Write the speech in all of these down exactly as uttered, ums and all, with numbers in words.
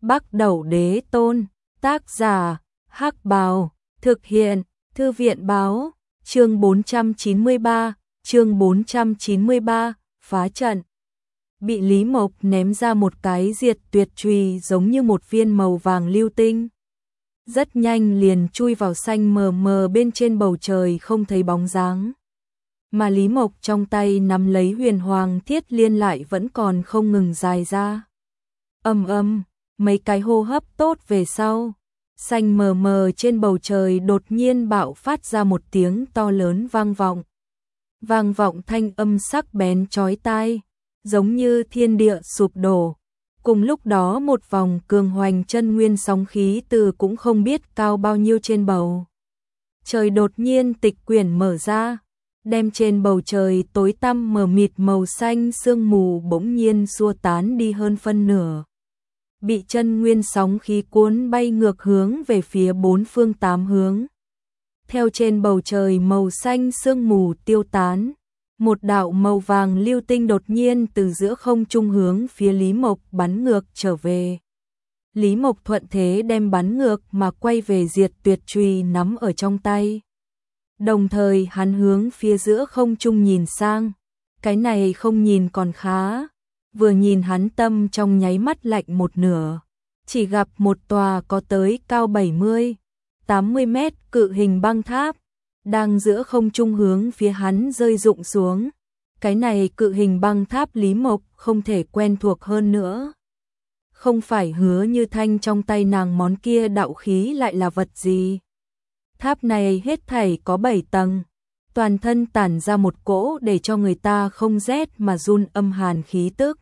Bắc Đẩu Đế Tôn, tác giả, Hắc Bào, thực hiện, Thư viện báo, chương bốn trăm chín mươi ba, chương bốn trăm chín mươi ba, phá trận. Bị Lý Mộc ném ra một cái diệt tuyệt chùy giống như một viên màu vàng lưu tinh. Rất nhanh liền chui vào xanh mờ mờ bên trên bầu trời không thấy bóng dáng. Mà Lý Mộc trong tay nắm lấy huyền hoàng thiết liên lại vẫn còn không ngừng dài ra. Âm âm, mấy cái hô hấp tốt về sau. Xanh mờ mờ trên bầu trời đột nhiên bạo phát ra một tiếng to lớn vang vọng. Vang vọng thanh âm sắc bén chói tai, giống như thiên địa sụp đổ. Cùng lúc đó một vòng cường hoành chân nguyên sóng khí từ cũng không biết cao bao nhiêu trên bầu trời đột nhiên tịch quyển mở ra, đem trên bầu trời tối tăm mờ mịt màu xanh sương mù bỗng nhiên xua tán đi hơn phân nửa. Bị chân nguyên sóng khí cuốn bay ngược hướng về phía bốn phương tám hướng. Theo trên bầu trời màu xanh sương mù tiêu tán, một đạo màu vàng lưu tinh đột nhiên từ giữa không trung hướng phía Lý Mộc bắn ngược trở về. Lý Mộc thuận thế đem bắn ngược mà quay về diệt tuyệt chùy nắm ở trong tay. Đồng thời hắn hướng phía giữa không trung nhìn sang, cái này không nhìn còn khá, vừa nhìn hắn tâm trong nháy mắt lạnh một nửa, chỉ gặp một tòa có tới cao bảy mươi, tám mươi mét cự hình băng tháp, đang giữa không trung hướng phía hắn rơi rụng xuống. Cái này cự hình băng tháp Lý Mộc không thể quen thuộc hơn nữa. Không phải Hứa Như Thanh trong tay nàng món kia đạo khí lại là vật gì? Tháp này hết thảy có bảy tầng, toàn thân tản ra một cỗ để cho người ta không rét mà run âm hàn khí tức.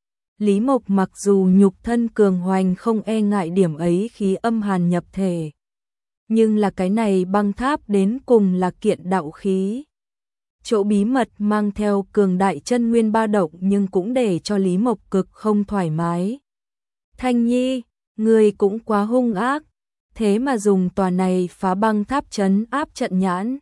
Lý Mộc mặc dù nhục thân cường hoành không e ngại điểm ấy khí âm hàn nhập thể, nhưng là cái này băng tháp đến cùng là kiện đạo khí. Chỗ bí mật mang theo cường đại chân nguyên ba động nhưng cũng để cho Lý Mộc cực không thoải mái. Thanh Nhi, người cũng quá hung ác, thế mà dùng tòa này phá băng tháp trấn áp trận nhãn.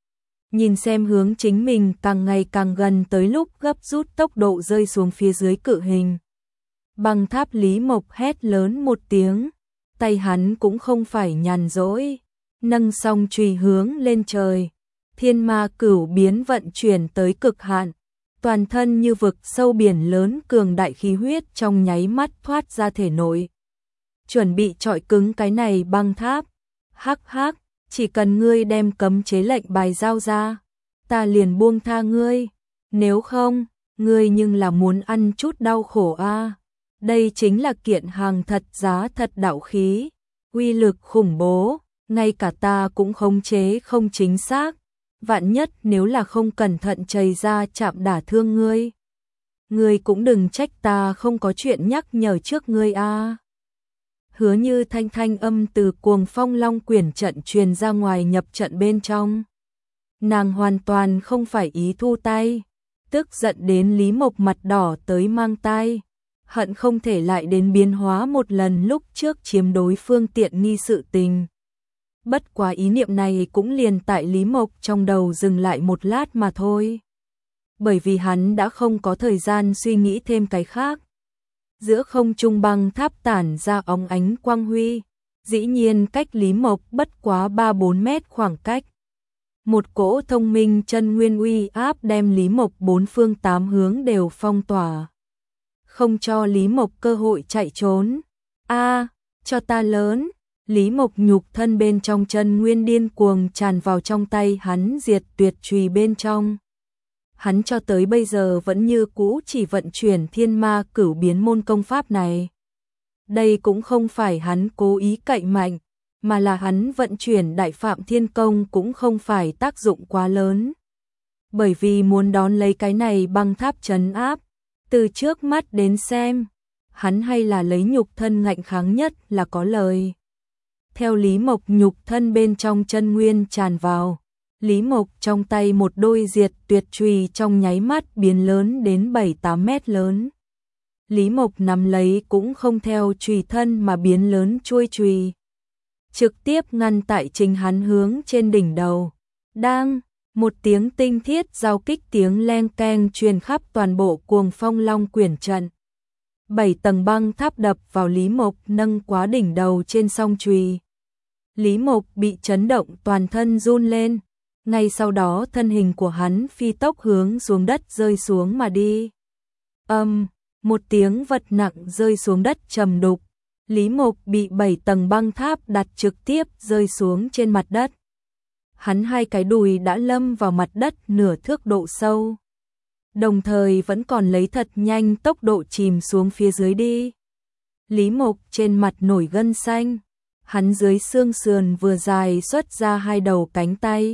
Nhìn xem hướng chính mình càng ngày càng gần tới lúc gấp rút tốc độ rơi xuống phía dưới cự hình băng tháp, Lý Mộc hét lớn một tiếng, tay hắn cũng không phải nhàn rỗi, nâng song chùy hướng lên trời, thiên ma cửu biến vận chuyển tới cực hạn, toàn thân như vực sâu biển lớn cường đại khí huyết trong nháy mắt thoát ra thể nội, chuẩn bị chọi cứng cái này băng tháp. Hắc hắc, chỉ cần ngươi đem cấm chế lệnh bài giao ra, ta liền buông tha ngươi, nếu không, ngươi nhưng là muốn ăn chút đau khổ a. À. Đây chính là kiện hàng thật giá thật đạo khí, uy lực khủng bố, ngay cả ta cũng khống chế không chính xác, vạn nhất nếu là không cẩn thận chảy ra chạm đả thương ngươi. Ngươi cũng đừng trách ta không có chuyện nhắc nhở trước ngươi a. À. Hứa Như Thanh thanh âm từ Cuồng Phong Long Quyển trận truyền ra ngoài nhập trận bên trong. Nàng hoàn toàn không phải ý thu tay, tức giận đến Lý Mộc mặt đỏ tới mang tai, hận không thể lại đến biến hóa một lần lúc trước chiếm đối phương tiện nghi sự tình. Bất quá ý niệm này cũng liền tại Lý Mộc trong đầu dừng lại một lát mà thôi. Bởi vì hắn đã không có thời gian suy nghĩ thêm cái khác. Giữa không trung băng tháp tản ra óng ánh quang huy, dĩ nhiên cách Lý Mộc bất quá ba bốn mét khoảng cách. Một cỗ thông minh chân nguyên uy áp đem Lý Mộc bốn phương tám hướng đều phong tỏa, không cho Lý Mộc cơ hội chạy trốn. A, cho ta lớn! Lý Mộc nhục thân bên trong chân nguyên điên cuồng tràn vào trong tay hắn diệt tuyệt chùy bên trong. Hắn cho tới bây giờ vẫn như cũ chỉ vận chuyển thiên ma cửu biến môn công pháp này. Đây cũng không phải hắn cố ý cậy mạnh, mà là hắn vận chuyển đại phạm thiên công cũng không phải tác dụng quá lớn. Bởi vì muốn đón lấy cái này băng tháp trấn áp, từ trước mắt đến xem, hắn hay là lấy nhục thân ngạnh kháng nhất là có lời. Theo Lý Mộc nhục thân bên trong chân nguyên tràn vào, Lý Mộc trong tay một đôi diệt tuyệt chùy trong nháy mắt biến lớn đến bảy tám mét lớn. Lý Mộc nắm lấy cũng không theo chùy thân mà biến lớn chuôi chùy, trực tiếp ngăn tại chính hắn hướng trên đỉnh đầu. Đang, một tiếng tinh thiết giao kích tiếng leng keng truyền khắp toàn bộ Cuồng Phong Long Quyển trận. Bảy tầng băng tháp đập vào Lý Mộc nâng quá đỉnh đầu trên song chùy. Lý Mộc bị chấn động toàn thân run lên, ngay sau đó thân hình của hắn phi tốc hướng xuống đất rơi xuống mà đi. Âm, um, một tiếng vật nặng rơi xuống đất trầm đục, Lý Mộc bị bảy tầng băng tháp đặt trực tiếp rơi xuống trên mặt đất. Hắn hai cái đùi đã lâm vào mặt đất nửa thước độ sâu, đồng thời vẫn còn lấy thật nhanh tốc độ chìm xuống phía dưới đi. Lý Mộc trên mặt nổi gân xanh, hắn dưới xương sườn vừa dài xuất ra hai đầu cánh tay.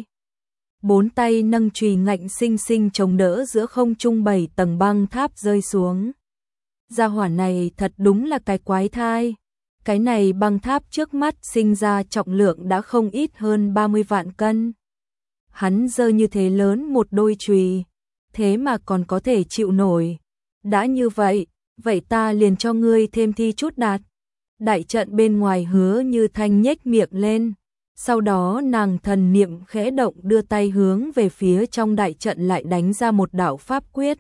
Bốn tay nâng chùy ngạnh sinh sinh chống đỡ giữa không trung bảy tầng băng tháp rơi xuống. Gia hỏa này thật đúng là cái quái thai. Cái này băng tháp trước mắt sinh ra trọng lượng đã không ít hơn ba mươi vạn cân. Hắn giơ như thế lớn một đôi chùy, thế mà còn có thể chịu nổi. Đã như vậy, vậy ta liền cho ngươi thêm thi chút đạt. Đại trận bên ngoài Hứa Như Thanh nhếch miệng lên, sau đó nàng thần niệm khẽ động đưa tay hướng về phía trong đại trận lại đánh ra một đạo pháp quyết.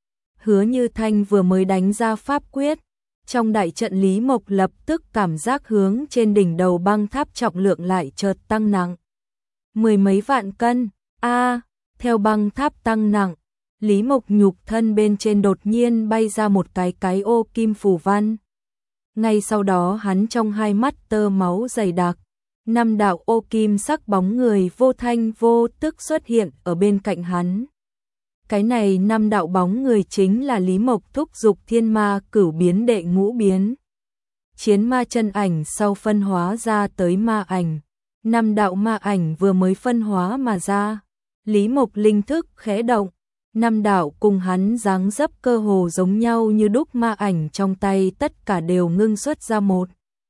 Hứa Như Thanh vừa mới đánh ra pháp quyết, trong đại trận Lý Mộc lập tức cảm giác hướng trên đỉnh đầu băng tháp trọng lượng lại chợt tăng nặng. Mười mấy vạn cân, a à, theo băng tháp tăng nặng, Lý Mộc nhục thân bên trên đột nhiên bay ra một cái cái ô kim phù văn. Ngay sau đó hắn trong hai mắt tơ máu dày đặc, năm đạo ô kim sắc bóng người vô thanh vô tức xuất hiện ở bên cạnh hắn. Cái này năm đạo bóng người chính là Lý Mộc thúc dục thiên ma cửu biến đệ ngũ biến. Chiến ma chân ảnh sau phân hóa ra tới ma ảnh. Năm đạo ma ảnh vừa mới phân hóa mà ra. Lý Mộc linh thức khẽ động. Năm đạo cùng hắn dáng dấp cơ hồ giống nhau như đúc ma ảnh trong tay tất cả đều ngưng xuất ra một.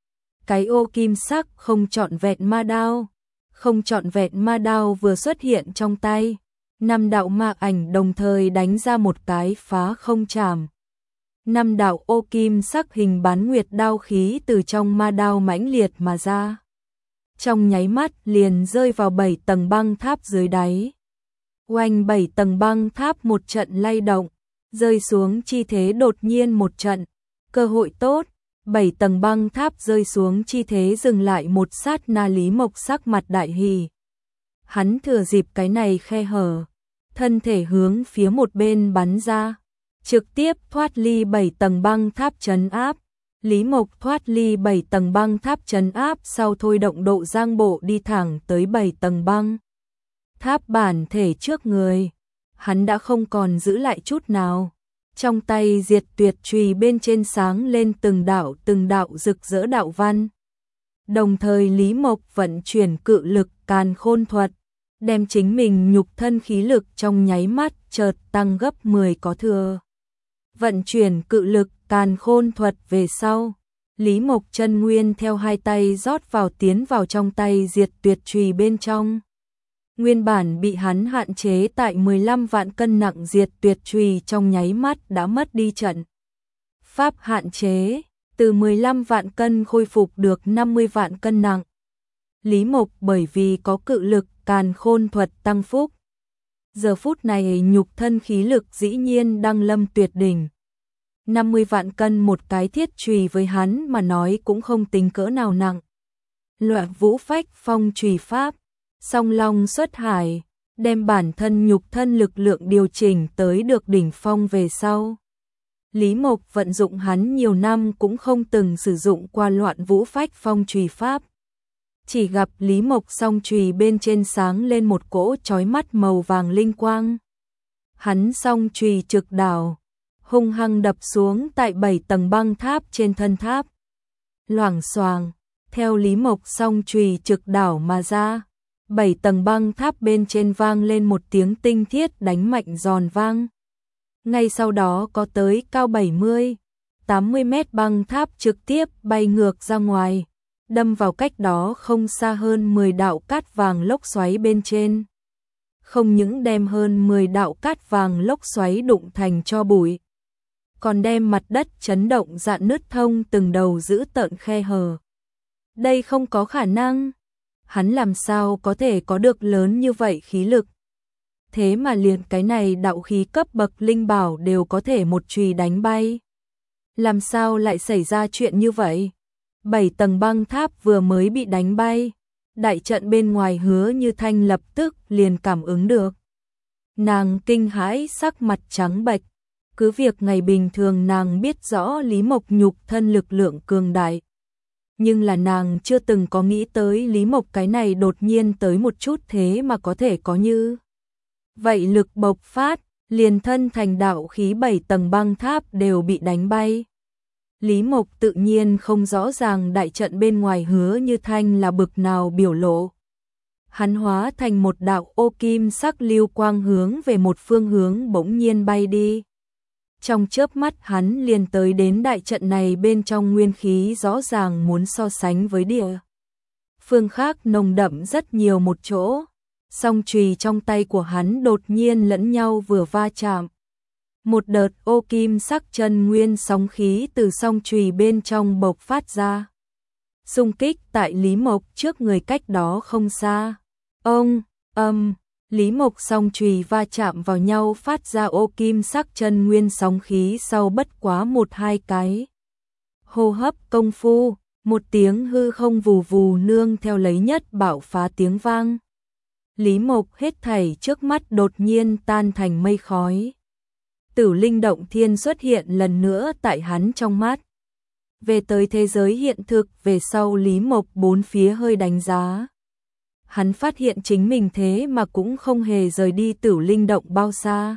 Cái ô kim sắc không trọn vẹn ma đao. Không trọn vẹn ma đao vừa xuất hiện trong tay. Năm đạo ma ảnh đồng thời đánh ra một cái phá không chảm. Năm đạo ô kim sắc hình bán nguyệt đao khí từ trong ma đao mãnh liệt mà ra. Trong nháy mắt liền rơi vào bảy tầng băng tháp dưới đáy. Oanh, bảy tầng băng tháp một trận lay động, rơi xuống chi thế đột nhiên một trận. Cơ hội tốt, bảy tầng băng tháp rơi xuống chi thế dừng lại một sát na. Lý Mộc sắc mặt đại hỉ. Hắn thừa dịp cái này khe hở, thân thể hướng phía một bên bắn ra, trực tiếp thoát ly bảy tầng băng tháp trấn áp. Lý Mộc thoát ly bảy tầng băng tháp trấn áp sau thôi động độ giang bộ đi thẳng tới bảy tầng băng tháp bản thể trước người. Hắn đã không còn giữ lại chút nào. Trong tay diệt tuyệt chùy bên trên sáng lên từng đạo từng đạo rực rỡ đạo văn. Đồng thời Lý Mộc vận chuyển cự lực càn khôn thuật, đem chính mình nhục thân khí lực trong nháy mắt chợt tăng gấp mười có thừa. Vận chuyển cự lực càn khôn thuật về sau, Lý Mộc chân nguyên theo hai tay rót vào tiến vào trong tay diệt tuyệt chùy bên trong. Nguyên bản bị hắn hạn chế tại mười lăm vạn cân nặng diệt tuyệt chùy trong nháy mắt đã mất đi trận pháp hạn chế, từ mười lăm vạn cân khôi phục được năm mươi vạn cân nặng. Lý Mộc bởi vì có cự lực càn khôn thuật tăng phúc, giờ phút này nhục thân khí lực dĩ nhiên đăng lâm tuyệt đỉnh. năm mươi vạn cân một cái thiết chùy với hắn mà nói cũng không tính cỡ nào nặng. Loại vũ phách phong chùy pháp, song long xuất hải, đem bản thân nhục thân lực lượng điều chỉnh tới được đỉnh phong về sau. Lý Mộc vận dụng hắn nhiều năm cũng không từng sử dụng qua loạn vũ phách phong chùy pháp. Chỉ gặp Lý Mộc song chùy bên trên sáng lên một cỗ chói mắt màu vàng linh quang. Hắn song chùy trực đảo, hung hăng đập xuống tại bảy tầng băng tháp trên thân tháp. Loảng xoàng, theo Lý Mộc song chùy trực đảo mà ra, bảy tầng băng tháp bên trên vang lên một tiếng tinh thiết đánh mạnh giòn vang. Ngay sau đó có tới cao bảy mươi, tám mươi mét băng tháp trực tiếp bay ngược ra ngoài, đâm vào cách đó không xa hơn mười đạo cát vàng lốc xoáy bên trên. Không những đem hơn mười đạo cát vàng lốc xoáy đụng thành tro bụi, còn đem mặt đất chấn động rạn nứt thông từng đầu giữ tợn khe hở. Đây không có khả năng. Hắn làm sao có thể có được lớn như vậy khí lực? Thế mà liền cái này đạo khí cấp bậc linh bảo đều có thể một chùy đánh bay. Làm sao lại xảy ra chuyện như vậy? Bảy tầng băng tháp vừa mới bị đánh bay, đại trận bên ngoài Hứa Như Thanh lập tức liền cảm ứng được. Nàng kinh hãi sắc mặt trắng bệch, cứ việc ngày bình thường nàng biết rõ Lý Mộc nhục thân lực lượng cường đại, nhưng là nàng chưa từng có nghĩ tới Lý Mộc cái này đột nhiên tới một chút thế mà có thể có như vậy lực bộc phát, liền thân thành đạo khí bảy tầng băng tháp đều bị đánh bay. Lý Mộc tự nhiên không rõ ràng đại trận bên ngoài Hứa Như Thanh là bực nào biểu lộ. Hắn hóa thành một đạo ô kim sắc lưu quang hướng về một phương hướng bỗng nhiên bay đi. Trong chớp mắt hắn liền tới đến đại trận này bên trong nguyên khí rõ ràng muốn so sánh với địa phương khác nồng đậm rất nhiều một chỗ. Song chùy trong tay của hắn đột nhiên lẫn nhau vừa va chạm. Một đợt ô kim sắc chân nguyên sóng khí từ song chùy bên trong bộc phát ra. Xung kích tại Lý Mộc trước người cách đó không xa. Ông, âm, Lý Mộc song chùy va chạm vào nhau phát ra ô kim sắc chân nguyên sóng khí sau bất quá một hai cái. Hô hấp công phu, một tiếng hư không vù vù nương theo lấy nhất bạo phá tiếng vang. Lý Mộc hết thảy trước mắt đột nhiên tan thành mây khói. Tử linh động thiên xuất hiện lần nữa tại hắn trong mắt. Về tới thế giới hiện thực về sau Lý Mộc bốn phía hơi đánh giá. Hắn phát hiện chính mình thế mà cũng không hề rời đi tử linh động bao xa.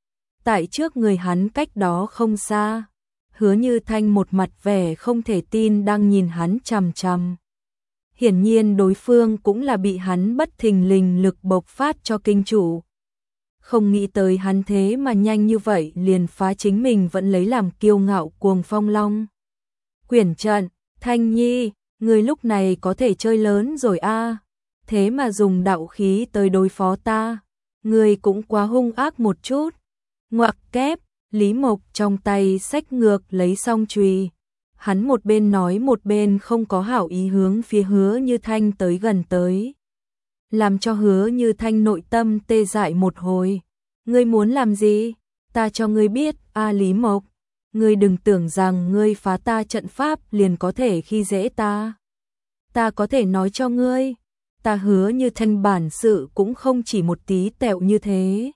Tại trước người hắn cách đó không xa, Hứa Như Thanh một mặt vẻ không thể tin đang nhìn hắn chằm chằm. Hiển nhiên đối phương cũng là bị hắn bất thình lình lực bộc phát cho kinh chủ. Không nghĩ tới hắn thế mà nhanh như vậy liền phá chính mình vẫn lấy làm kiêu ngạo Cuồng Phong Long. Quyển trận, Thanh Nhi, người lúc này có thể chơi lớn rồi a, thế mà dùng đạo khí tới đối phó ta, người cũng quá hung ác một chút. Ngoặc kép, Lý Mộc trong tay xách ngược lấy song chùy. Hắn một bên nói một bên không có hảo ý hướng phía Hứa Như Thanh tới gần tới. Làm cho Hứa Như Thanh nội tâm tê dại một hồi. Ngươi muốn làm gì? Ta cho ngươi biết, a Lý Mộc. Ngươi đừng tưởng rằng ngươi phá ta trận pháp liền có thể khi dễ ta. Ta có thể nói cho ngươi. Ta Hứa Như Thanh bản sự cũng không chỉ một tí tẹo như thế.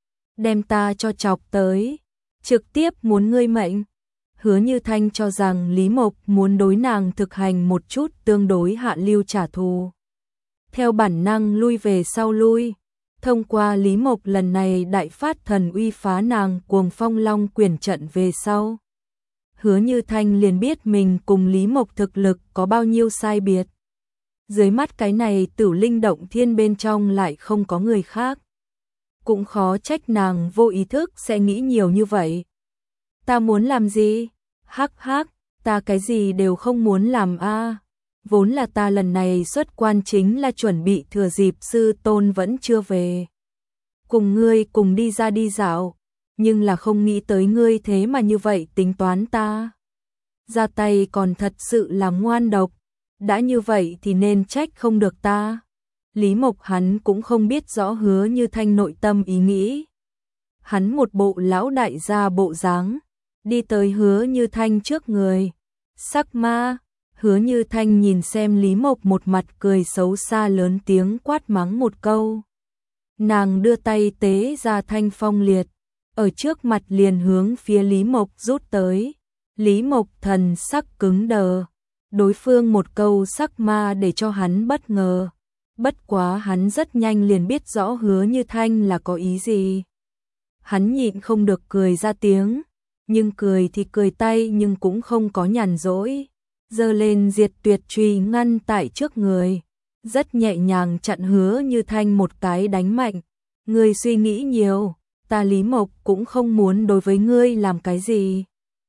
Đem ta cho chọc tới. Trực tiếp muốn ngươi mệnh. Hứa Như Thanh cho rằng Lý Mộc muốn đối nàng thực hành một chút tương đối hạ lưu trả thù. Theo bản năng lui về sau lui, thông qua Lý Mộc lần này đại phát thần uy phá nàng Cuồng Phong Long quyển trận về sau. Hứa Như Thanh liền biết mình cùng Lý Mộc thực lực có bao nhiêu sai biệt. Dưới mắt cái này tử linh động thiên bên trong lại không có người khác. Cũng khó trách nàng vô ý thức sẽ nghĩ nhiều như vậy. Ta muốn làm gì? Hắc hắc, ta cái gì đều không muốn làm a. Vốn là ta lần này xuất quan chính là chuẩn bị thừa dịp sư tôn vẫn chưa về. Cùng ngươi cùng đi ra đi dạo, nhưng là không nghĩ tới ngươi thế mà như vậy tính toán ta. Ra tay còn thật sự là ngoan độc, đã như vậy thì nên trách không được ta. Lý Mộc hắn cũng không biết rõ Hứa Như Thanh nội tâm ý nghĩ. Hắn một bộ lão đại gia bộ dáng, đi tới Hứa Như Thanh trước người. Sắc ma, Hứa Như Thanh nhìn xem Lý Mộc một mặt cười xấu xa lớn tiếng quát mắng một câu. Nàng đưa tay tế ra thanh phong liệt, ở trước mặt liền hướng phía Lý Mộc rút tới. Lý Mộc thần sắc cứng đờ, đối phương một câu sắc ma để cho hắn bất ngờ. Bất quá hắn rất nhanh liền biết rõ Hứa Như Thanh là có ý gì. Hắn nhịn không được cười ra tiếng, nhưng cười thì cười tay nhưng cũng không có nhàn rỗi. Giơ lên diệt tuyệt truy ngăn tại trước người, rất nhẹ nhàng chặn Hứa Như Thanh một cái đánh mạnh. Ngươi suy nghĩ nhiều, ta Lý Mộc cũng không muốn đối với ngươi làm cái gì.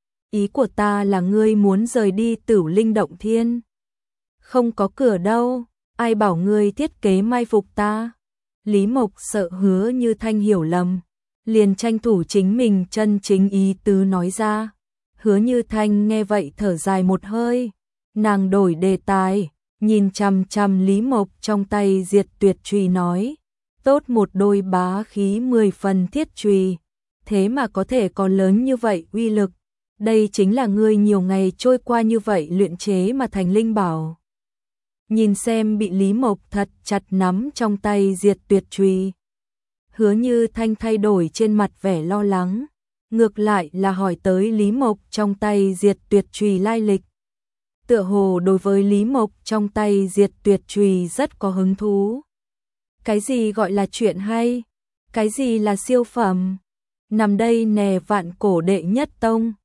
Ý của ta là ngươi muốn rời đi tử linh động thiên. Không có cửa đâu, ai bảo ngươi thiết kế mai phục ta. Lý Mộc sợ Hứa Như Thanh hiểu lầm, liền tranh thủ chính mình chân chính ý tứ nói ra. Hứa Như Thanh nghe vậy thở dài một hơi, nàng đổi đề tài, nhìn chằm chằm Lý Mộc trong tay diệt tuyệt chùy nói, tốt một đôi bá khí mười phần thiết chùy, thế mà có thể có lớn như vậy uy lực, đây chính là ngươi nhiều ngày trôi qua như vậy luyện chế mà thành linh bảo. Nhìn xem bị Lý Mộc thật chặt nắm trong tay diệt tuyệt chùy. Hứa Như Thanh thay đổi trên mặt vẻ lo lắng, ngược lại là hỏi tới Lý Mộc trong tay diệt tuyệt chùy lai lịch. Tựa hồ đối với Lý Mộc trong tay diệt tuyệt chùy rất có hứng thú. Cái gì gọi là chuyện hay? Cái gì là siêu phẩm? Nằm đây nè vạn cổ đệ nhất tông.